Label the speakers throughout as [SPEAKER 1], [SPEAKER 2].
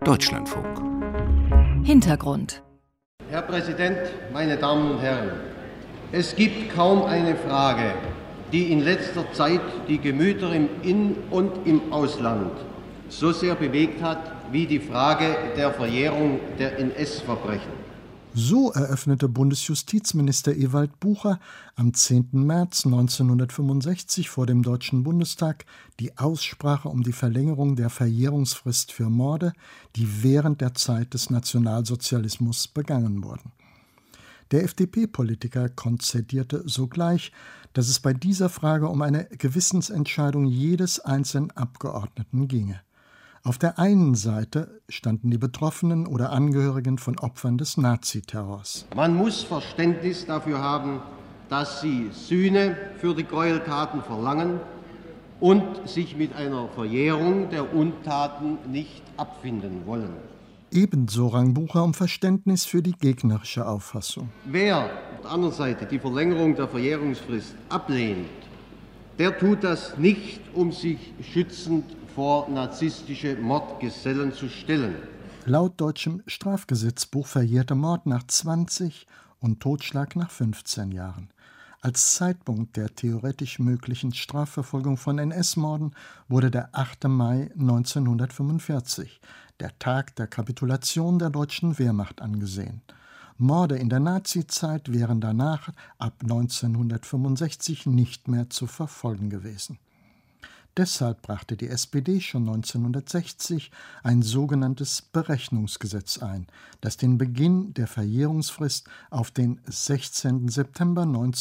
[SPEAKER 1] Deutschlandfunk.
[SPEAKER 2] Hintergrund.
[SPEAKER 3] Herr Präsident, meine Damen und Herren, es gibt kaum eine Frage, die in letzter Zeit die Gemüter im In- und im Ausland so sehr bewegt hat wie die Frage der Verjährung der NS-Verbrechen.
[SPEAKER 4] So eröffnete Bundesjustizminister Ewald Bucher am 10. März 1965 vor dem Deutschen Bundestag die Aussprache um die Verlängerung der Verjährungsfrist für Morde, die während der Zeit des Nationalsozialismus begangen wurden. Der FDP-Politiker konzedierte sogleich, dass es bei dieser Frage um eine Gewissensentscheidung jedes einzelnen Abgeordneten ginge. Auf der einen Seite standen die Betroffenen oder Angehörigen von Opfern des Naziterrors.
[SPEAKER 3] Man muss Verständnis dafür haben, dass sie Sühne für die Gräueltaten verlangen und sich mit einer Verjährung der Untaten nicht abfinden wollen.
[SPEAKER 4] Ebenso rang Bucher um Verständnis für die gegnerische Auffassung.
[SPEAKER 3] Wer auf der anderen Seite die Verlängerung der Verjährungsfrist ablehnt, der tut das nicht, um sich schützend vor narzisstische Mordgesellen zu stellen.
[SPEAKER 4] Laut deutschem Strafgesetzbuch verjährte Mord nach 20 und Totschlag nach 15 Jahren. Als Zeitpunkt der theoretisch möglichen Strafverfolgung von NS-Morden wurde der 8. Mai 1945, der Tag der Kapitulation der deutschen Wehrmacht, angesehen. Morde in der Nazizeit wären danach ab 1965 nicht mehr zu verfolgen gewesen. Deshalb brachte die SPD schon 1960 ein sogenanntes Berechnungsgesetz ein, das den Beginn der Verjährungsfrist auf den 16. September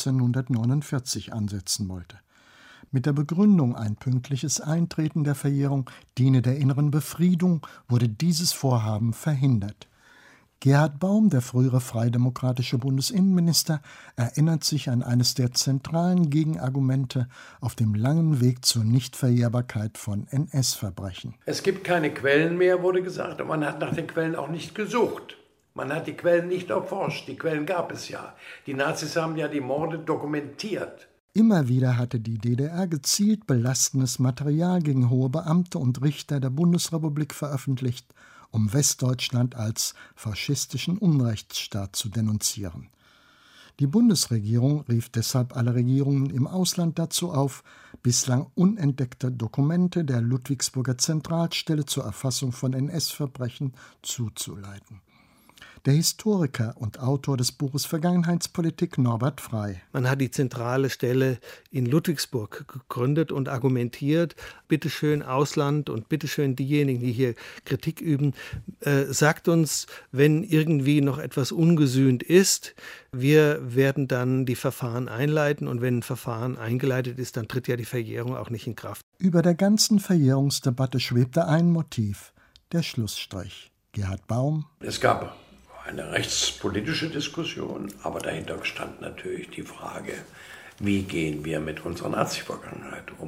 [SPEAKER 4] 1949 ansetzen wollte. Mit der Begründung, ein pünktliches Eintreten der Verjährung diene der inneren Befriedung, wurde dieses Vorhaben verhindert. Gerhard Baum, der frühere freidemokratische Bundesinnenminister, erinnert sich an eines der zentralen Gegenargumente auf dem langen Weg zur Nichtverjährbarkeit von NS-Verbrechen.
[SPEAKER 5] Es gibt keine Quellen mehr, wurde gesagt, und man hat nach den Quellen auch nicht gesucht. Man hat die Quellen nicht erforscht, die Quellen gab es ja. Die Nazis haben ja die Morde dokumentiert.
[SPEAKER 4] Immer wieder hatte die DDR gezielt belastendes Material gegen hohe Beamte und Richter der Bundesrepublik veröffentlicht, um Westdeutschland als faschistischen Unrechtsstaat zu denunzieren. Die Bundesregierung rief deshalb alle Regierungen im Ausland dazu auf, bislang unentdeckte Dokumente der Ludwigsburger Zentralstelle zur Erfassung von NS-Verbrechen zuzuleiten. Der Historiker und Autor des Buches Vergangenheitspolitik Norbert Frey.
[SPEAKER 6] Man hat die zentrale Stelle in Ludwigsburg gegründet und argumentiert, bitteschön Ausland und bitteschön diejenigen, die hier Kritik üben, sagt uns, wenn irgendwie noch etwas ungesühnt ist, wir werden dann die Verfahren einleiten und wenn ein Verfahren eingeleitet ist, dann tritt ja die Verjährung auch nicht in Kraft.
[SPEAKER 4] Über der ganzen Verjährungsdebatte schwebte ein Motiv, der Schlussstrich. Gerhard Baum.
[SPEAKER 5] Es gab eine rechtspolitische Diskussion, aber dahinter stand natürlich die Frage, wie gehen wir mit unserer Nazi-Vergangenheit um.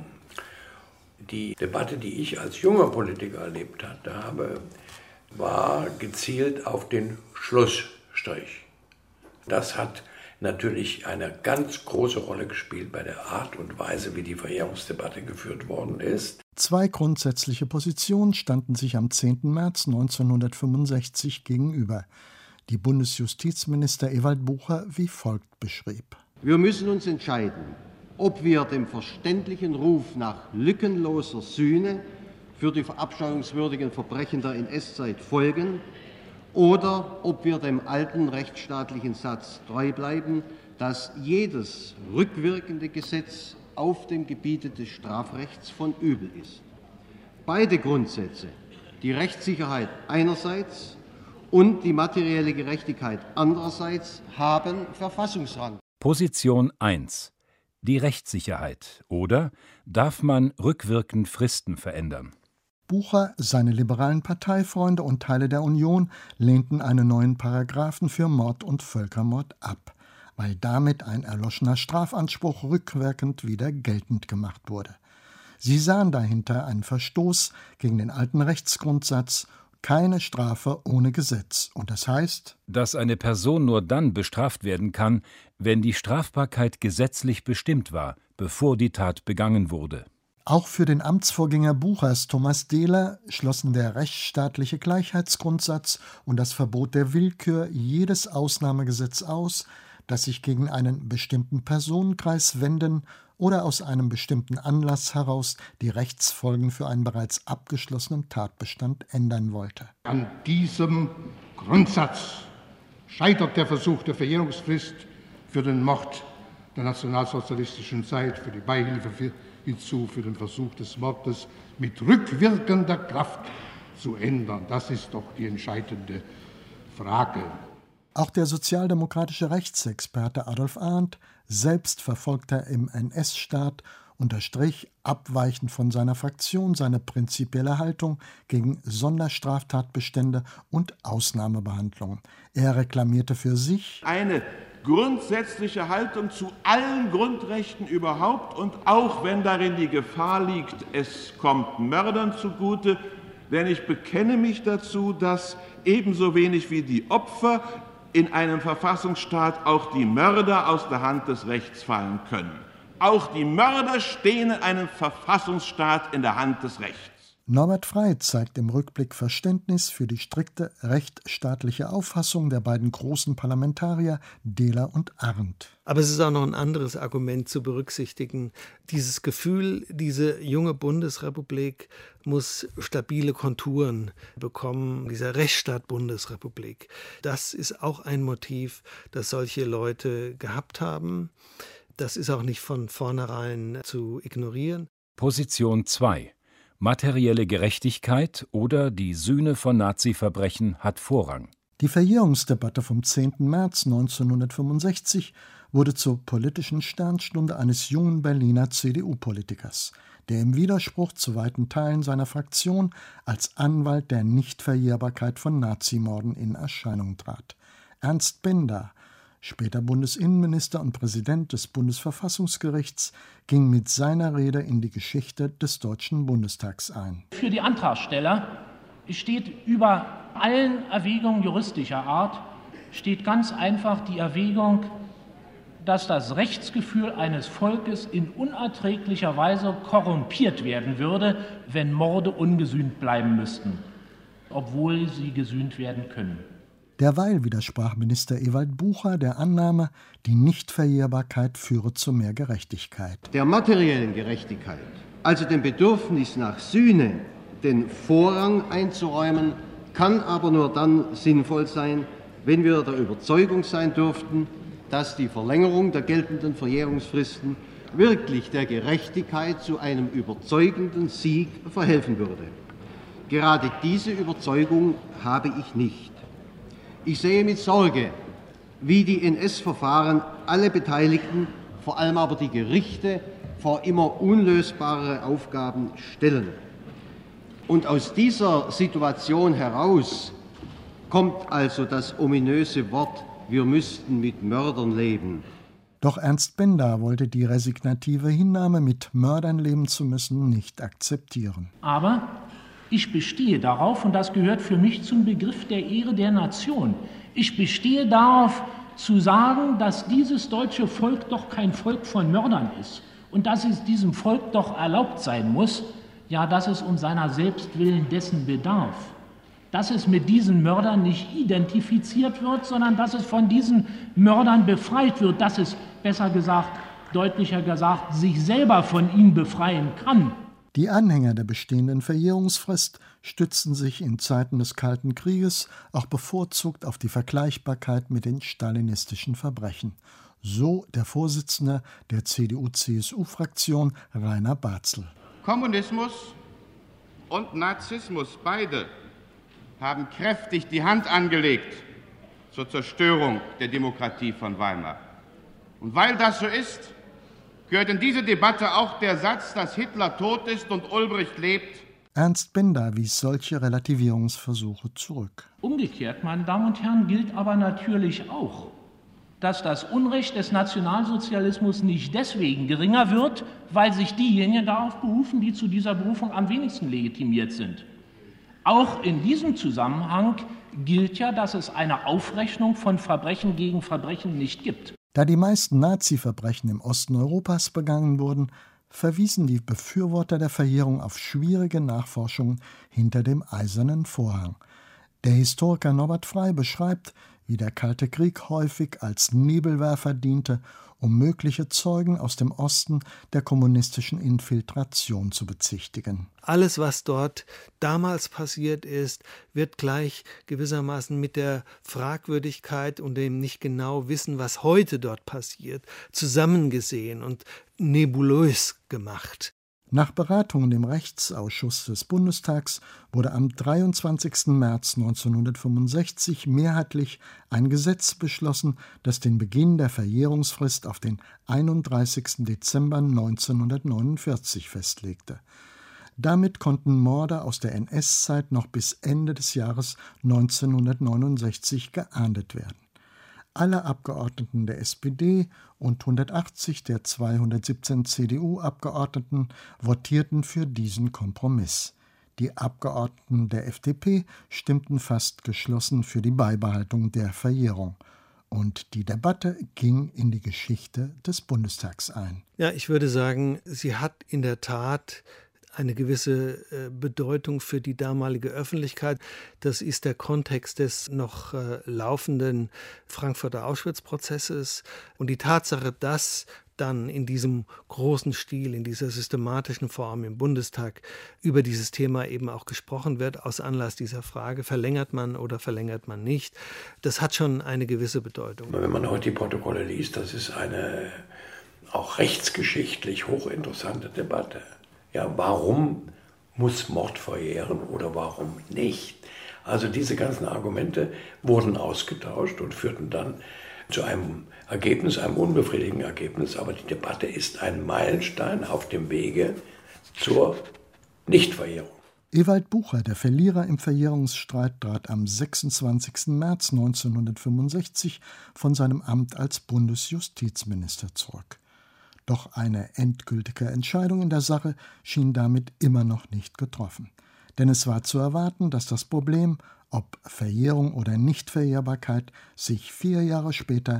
[SPEAKER 5] Die Debatte, die ich als junger Politiker erlebt habe, war gezielt auf den Schlussstrich. Das hat natürlich eine ganz große Rolle gespielt bei der Art und Weise, wie die Verjährungsdebatte geführt worden ist.
[SPEAKER 4] Zwei grundsätzliche Positionen standen sich am 10. März 1965 gegenüber, die Bundesjustizminister Ewald Bucher wie folgt beschrieb.
[SPEAKER 3] Wir müssen uns entscheiden, ob wir dem verständlichen Ruf nach lückenloser Sühne für die verabscheuungswürdigen Verbrechen der NS-Zeit folgen oder ob wir dem alten rechtsstaatlichen Satz treu bleiben, dass jedes rückwirkende Gesetz auf dem Gebiete des Strafrechts von Übel ist. Beide Grundsätze, die Rechtssicherheit einerseits und die materielle Gerechtigkeit andererseits, haben Verfassungsrang.
[SPEAKER 1] Position 1. Die Rechtssicherheit. Oder darf man rückwirkend Fristen verändern?
[SPEAKER 4] Bucher, seine liberalen Parteifreunde und Teile der Union lehnten einen neuen Paragraphen für Mord und Völkermord ab, weil damit ein erloschener Strafanspruch rückwirkend wieder geltend gemacht wurde. Sie sahen dahinter einen Verstoß gegen den alten Rechtsgrundsatz keine Strafe ohne Gesetz. Und das heißt,
[SPEAKER 1] dass eine Person nur dann bestraft werden kann, wenn die Strafbarkeit gesetzlich bestimmt war, bevor die Tat begangen wurde.
[SPEAKER 4] Auch für den Amtsvorgänger Buchers, Thomas Dehler, schlossen der rechtsstaatliche Gleichheitsgrundsatz und das Verbot der Willkür jedes Ausnahmegesetz aus, das sich gegen einen bestimmten Personenkreis wenden oder aus einem bestimmten Anlass heraus die Rechtsfolgen für einen bereits abgeschlossenen Tatbestand ändern wollte.
[SPEAKER 7] An diesem Grundsatz scheitert der Versuch der Verjährungsfrist für den Mord der nationalsozialistischen Zeit, für die Beihilfe hinzu, für den Versuch des Mordes mit rückwirkender Kraft zu ändern. Das ist doch die entscheidende Frage.
[SPEAKER 4] Auch der sozialdemokratische Rechtsexperte Adolf Arndt, selbst Verfolgter im NS-Staat, unterstrich, abweichend von seiner Fraktion, seine prinzipielle Haltung gegen Sonderstraftatbestände und Ausnahmebehandlungen. Er reklamierte für sich
[SPEAKER 8] eine grundsätzliche Haltung zu allen Grundrechten überhaupt und auch wenn darin die Gefahr liegt, es kommt Mördern zugute, denn ich bekenne mich dazu, dass ebenso wenig wie die Opfer in einem Verfassungsstaat auch die Mörder aus der Hand des Rechts fallen können. Auch die Mörder stehen in einem Verfassungsstaat in der Hand des Rechts.
[SPEAKER 4] Norbert Frey zeigt im Rückblick Verständnis für die strikte rechtsstaatliche Auffassung der beiden großen Parlamentarier Dehler und Arndt.
[SPEAKER 6] Aber es ist auch noch ein anderes Argument zu berücksichtigen. Dieses Gefühl, diese junge Bundesrepublik muss stabile Konturen bekommen, dieser Rechtsstaat Bundesrepublik. Das ist auch ein Motiv, das solche Leute gehabt haben. Das ist auch nicht von vornherein zu ignorieren.
[SPEAKER 1] Position 2. Materielle Gerechtigkeit oder die Sühne von Nazi-Verbrechen hat Vorrang.
[SPEAKER 4] Die Verjährungsdebatte vom 10. März 1965 wurde zur politischen Sternstunde eines jungen Berliner CDU-Politikers, der im Widerspruch zu weiten Teilen seiner Fraktion als Anwalt der Nichtverjährbarkeit von Nazimorden in Erscheinung trat. Ernst Bender, später Bundesinnenminister und Präsident des Bundesverfassungsgerichts, ging mit seiner Rede in die Geschichte des Deutschen Bundestags ein.
[SPEAKER 9] Für die Antragsteller steht über allen Erwägungen juristischer Art, steht ganz einfach die Erwägung, dass das Rechtsgefühl eines Volkes in unerträglicher Weise korrumpiert werden würde, wenn Morde ungesühnt bleiben müssten, obwohl sie gesühnt werden können.
[SPEAKER 4] Derweil widersprach Minister Ewald Bucher der Annahme, die Nichtverjährbarkeit führe zu mehr Gerechtigkeit.
[SPEAKER 3] Der materiellen Gerechtigkeit, also dem Bedürfnis nach Sühne, den Vorrang einzuräumen, kann aber nur dann sinnvoll sein, wenn wir der Überzeugung sein dürften, dass die Verlängerung der geltenden Verjährungsfristen wirklich der Gerechtigkeit zu einem überzeugenden Sieg verhelfen würde. Gerade diese Überzeugung habe ich nicht. Ich sehe mit Sorge, wie die NS-Verfahren alle Beteiligten, vor allem aber die Gerichte, vor immer unlösbare Aufgaben stellen. Und aus dieser Situation heraus kommt also das ominöse Wort, wir müssten mit Mördern leben.
[SPEAKER 4] Doch Ernst Bender wollte die resignative Hinnahme, mit Mördern leben zu müssen, nicht akzeptieren.
[SPEAKER 9] Aber ich bestehe darauf, und das gehört für mich zum Begriff der Ehre der Nation, ich bestehe darauf zu sagen, dass dieses deutsche Volk doch kein Volk von Mördern ist und dass es diesem Volk doch erlaubt sein muss, ja, dass es um seiner selbst willen dessen bedarf, dass es mit diesen Mördern nicht identifiziert wird, sondern dass es von diesen Mördern befreit wird, dass es, besser gesagt, deutlicher gesagt, sich selber von ihnen befreien kann.
[SPEAKER 4] Die Anhänger der bestehenden Verjährungsfrist stützten sich in Zeiten des Kalten Krieges auch bevorzugt auf die Vergleichbarkeit mit den stalinistischen Verbrechen. So der Vorsitzende der CDU-CSU-Fraktion Rainer Barzel.
[SPEAKER 10] Kommunismus und Nazismus, beide, haben kräftig die Hand angelegt zur Zerstörung der Demokratie von Weimar. Und weil das so ist, gehört in diese Debatte auch der Satz, dass Hitler tot ist und Ulbricht lebt.
[SPEAKER 4] Ernst Bender wies solche Relativierungsversuche zurück.
[SPEAKER 9] Umgekehrt, meine Damen und Herren, gilt aber natürlich auch, dass das Unrecht des Nationalsozialismus nicht deswegen geringer wird, weil sich diejenigen darauf berufen, die zu dieser Berufung am wenigsten legitimiert sind. Auch in diesem Zusammenhang gilt ja, dass es eine Aufrechnung von Verbrechen gegen Verbrechen nicht gibt.
[SPEAKER 4] Da die meisten Nazi-Verbrechen im Osten Europas begangen wurden, verwiesen die Befürworter der Verjährung auf schwierige Nachforschungen hinter dem Eisernen Vorhang. Der Historiker Norbert Frey beschreibt, wie der Kalte Krieg häufig als Nebelwerfer diente, um mögliche Zeugen aus dem Osten der kommunistischen Infiltration zu bezichtigen.
[SPEAKER 6] Alles, was dort damals passiert ist, wird gleich gewissermaßen mit der Fragwürdigkeit und dem nicht genau wissen, was heute dort passiert, zusammengesehen und nebulös gemacht.
[SPEAKER 4] Nach Beratungen im Rechtsausschuss des Bundestags wurde am 23. März 1965 mehrheitlich ein Gesetz beschlossen, das den Beginn der Verjährungsfrist auf den 31. Dezember 1949 festlegte. Damit konnten Morde aus der NS-Zeit noch bis Ende des Jahres 1969 geahndet werden. Alle Abgeordneten der SPD und 180 der 217 CDU-Abgeordneten votierten für diesen Kompromiss. Die Abgeordneten der FDP stimmten fast geschlossen für die Beibehaltung der Verjährung. Und die Debatte ging in die Geschichte des Bundestags ein.
[SPEAKER 6] Ja, ich würde sagen, sie hat in der Tat eine gewisse Bedeutung für die damalige Öffentlichkeit. Das ist der Kontext des noch laufenden Frankfurter Auschwitz-Prozesses und die Tatsache, dass dann in diesem großen Stil, in dieser systematischen Form im Bundestag über dieses Thema eben auch gesprochen wird, aus Anlass dieser Frage, verlängert man oder verlängert man nicht, das hat schon eine gewisse Bedeutung.
[SPEAKER 5] Wenn man heute die Protokolle liest, das ist eine auch rechtsgeschichtlich hochinteressante Debatte. Ja, warum muss Mord verjähren oder warum nicht? Also diese ganzen Argumente wurden ausgetauscht und führten dann zu einem Ergebnis, einem unbefriedigenden Ergebnis. Aber die Debatte ist ein Meilenstein auf dem Wege zur Nichtverjährung.
[SPEAKER 4] Ewald Bucher, der Verlierer im Verjährungsstreit, trat am 26. März 1965 von seinem Amt als Bundesjustizminister zurück. Doch eine endgültige Entscheidung in der Sache schien damit immer noch nicht getroffen. Denn es war zu erwarten, dass das Problem, ob Verjährung oder Nichtverjährbarkeit, sich 4 Jahre später,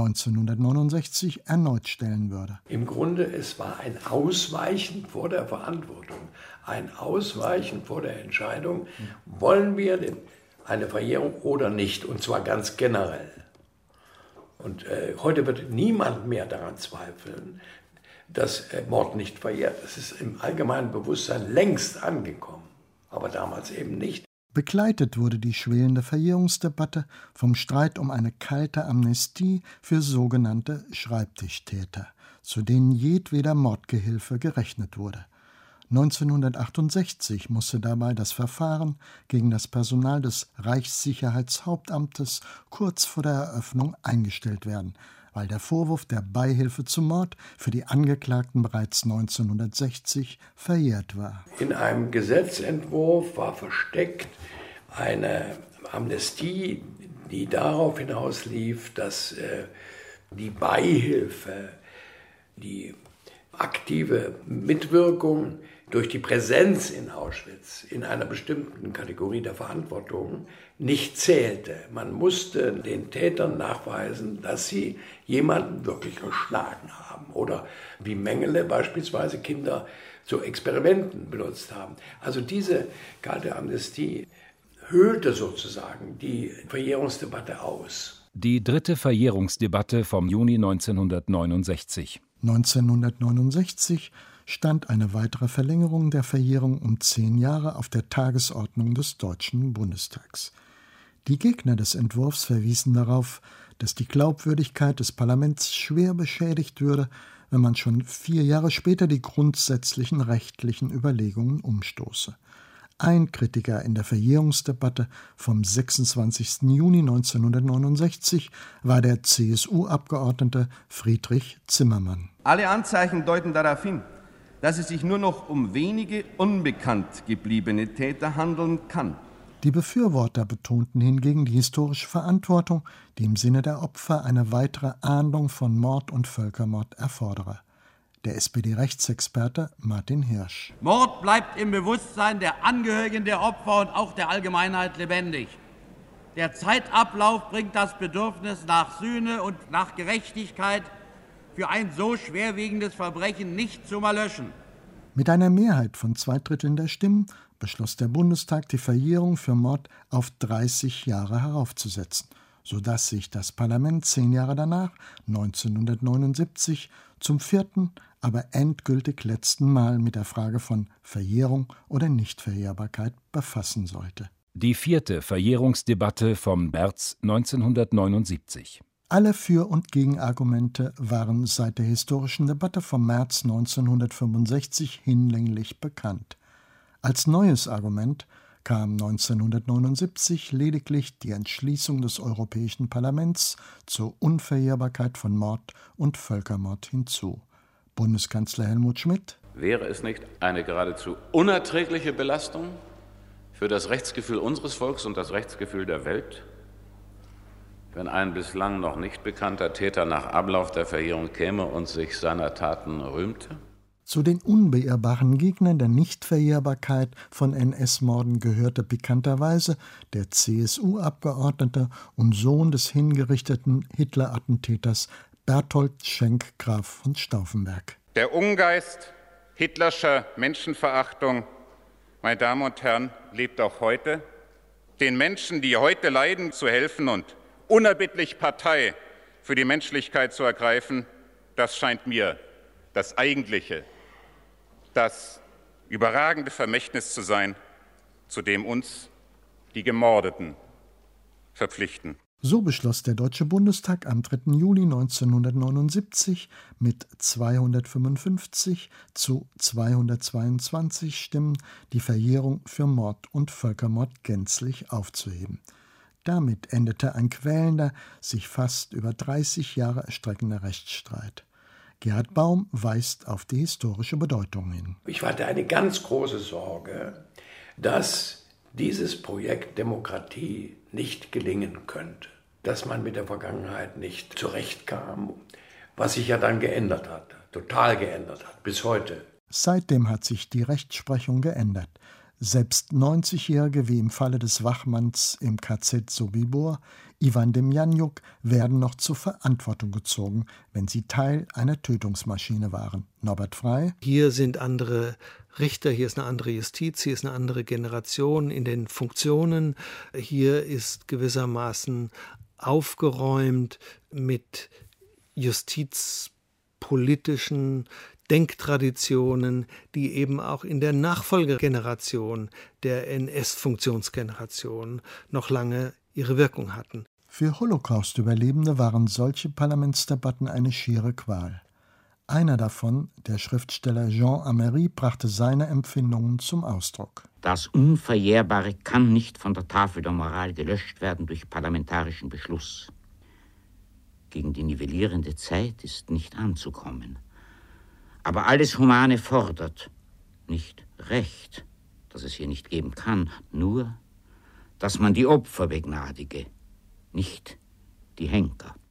[SPEAKER 4] 1969, erneut stellen würde.
[SPEAKER 5] Im Grunde, es war ein Ausweichen vor der Verantwortung, ein Ausweichen vor der Entscheidung, wollen wir eine Verjährung oder nicht, und zwar ganz generell. Und heute wird niemand mehr daran zweifeln, dass Mord nicht verjährt. Das ist im allgemeinen Bewusstsein längst angekommen, aber damals eben nicht.
[SPEAKER 4] Begleitet wurde die schwelende Verjährungsdebatte vom Streit um eine kalte Amnestie für sogenannte Schreibtischtäter, zu denen jedweder Mordgehilfe gerechnet wurde. 1968 musste dabei das Verfahren gegen das Personal des Reichssicherheitshauptamtes kurz vor der Eröffnung eingestellt werden, weil der Vorwurf der Beihilfe zum Mord für die Angeklagten bereits 1960 verjährt war.
[SPEAKER 5] In einem Gesetzentwurf war versteckt eine Amnestie, die darauf hinauslief, dass die Beihilfe, die aktive Mitwirkung durch die Präsenz in Auschwitz in einer bestimmten Kategorie der Verantwortung nicht zählte. Man musste den Tätern nachweisen, dass sie jemanden wirklich geschlagen haben oder wie Mengele beispielsweise Kinder zu Experimenten benutzt haben. Also diese kalte Amnestie höhlte sozusagen die Verjährungsdebatte aus.
[SPEAKER 1] Die dritte Verjährungsdebatte vom Juni 1969.
[SPEAKER 4] 1969 stand eine weitere Verlängerung der Verjährung um 10 Jahre auf der Tagesordnung des Deutschen Bundestags. Die Gegner des Entwurfs verwiesen darauf, dass die Glaubwürdigkeit des Parlaments schwer beschädigt würde, wenn man schon 4 Jahre später die grundsätzlichen rechtlichen Überlegungen umstoße. Ein Kritiker in der Verjährungsdebatte vom 26. Juni 1969 war der CSU-Abgeordnete Friedrich Zimmermann.
[SPEAKER 11] Alle Anzeichen deuten darauf hin, dass es sich nur noch um wenige unbekannt gebliebene Täter handeln kann.
[SPEAKER 4] Die Befürworter betonten hingegen die historische Verantwortung, die im Sinne der Opfer eine weitere Ahndung von Mord und Völkermord erfordere. Der SPD-Rechtsexperte Martin Hirsch.
[SPEAKER 12] Mord bleibt im Bewusstsein der Angehörigen der Opfer und auch der Allgemeinheit lebendig. Der Zeitablauf bringt das Bedürfnis nach Sühne und nach Gerechtigkeit für ein so schwerwiegendes Verbrechen nicht zum Erlöschen.
[SPEAKER 4] Mit einer Mehrheit von 2/3 der Stimmen beschloss der Bundestag, die Verjährung für Mord auf 30 Jahre heraufzusetzen, sodass sich das Parlament 10 Jahre danach, 1979, zum 4., aber endgültig letzten Mal mit der Frage von Verjährung oder Nichtverjährbarkeit befassen sollte.
[SPEAKER 1] Die 4. Verjährungsdebatte vom März 1979.
[SPEAKER 4] Alle Für- und Gegenargumente waren seit der historischen Debatte vom März 1965 hinlänglich bekannt. Als neues Argument kam 1979 lediglich die Entschließung des Europäischen Parlaments zur Unverjährbarkeit von Mord und Völkermord hinzu. Bundeskanzler Helmut Schmidt:
[SPEAKER 13] Wäre es nicht eine geradezu unerträgliche Belastung für das Rechtsgefühl unseres Volks und das Rechtsgefühl der Welt, wenn ein bislang noch nicht bekannter Täter nach Ablauf der Verjährung käme und sich seiner Taten rühmte?
[SPEAKER 4] Zu den unbeirrbaren Gegnern der Nichtverjährbarkeit von NS-Morden gehörte pikanterweise der CSU-Abgeordnete und Sohn des hingerichteten Hitler-Attentäters Berthold Schenk Graf von Stauffenberg.
[SPEAKER 10] Der Ungeist hitlerscher Menschenverachtung, meine Damen und Herren, lebt auch heute. Den Menschen, die heute leiden, zu helfen und unerbittlich Partei für die Menschlichkeit zu ergreifen, das scheint mir das eigentliche, das überragende Vermächtnis zu sein, zu dem uns die Gemordeten verpflichten.
[SPEAKER 4] So beschloss der Deutsche Bundestag am 3. Juli 1979 mit 255 zu 222 Stimmen die Verjährung für Mord und Völkermord gänzlich aufzuheben. Damit endete ein quälender, sich fast über 30 Jahre erstreckender Rechtsstreit. Gerhard Baum weist auf die historische Bedeutung hin.
[SPEAKER 5] Ich hatte eine ganz große Sorge, dass dieses Projekt Demokratie nicht gelingen könnte, dass man mit der Vergangenheit nicht zurechtkam, was sich ja dann geändert hat, total geändert hat, bis heute.
[SPEAKER 4] Seitdem hat sich die Rechtsprechung geändert. Selbst 90-Jährige wie im Falle des Wachmanns im KZ Sobibor, Ivan Demjanjuk, werden noch zur Verantwortung gezogen, wenn sie Teil einer Tötungsmaschine waren. Norbert Frey:
[SPEAKER 6] Hier sind andere Richter, hier ist eine andere Justiz, hier ist eine andere Generation in den Funktionen. Hier ist gewissermaßen aufgeräumt mit justizpolitischen Denktraditionen, die eben auch in der Nachfolgegeneration der NS-Funktionsgeneration noch lange ihre Wirkung hatten.
[SPEAKER 4] Für Holocaust-Überlebende waren solche Parlamentsdebatten eine schiere Qual. Einer davon, der Schriftsteller Jean Amery, brachte seine Empfindungen zum Ausdruck.
[SPEAKER 14] Das Unverjährbare kann nicht von der Tafel der Moral gelöscht werden durch parlamentarischen Beschluss. Gegen die nivellierende Zeit ist nicht anzukommen. Aber alles Humane fordert nicht Recht, das es hier nicht geben kann, nur, dass man die Opfer begnadige, nicht die Henker.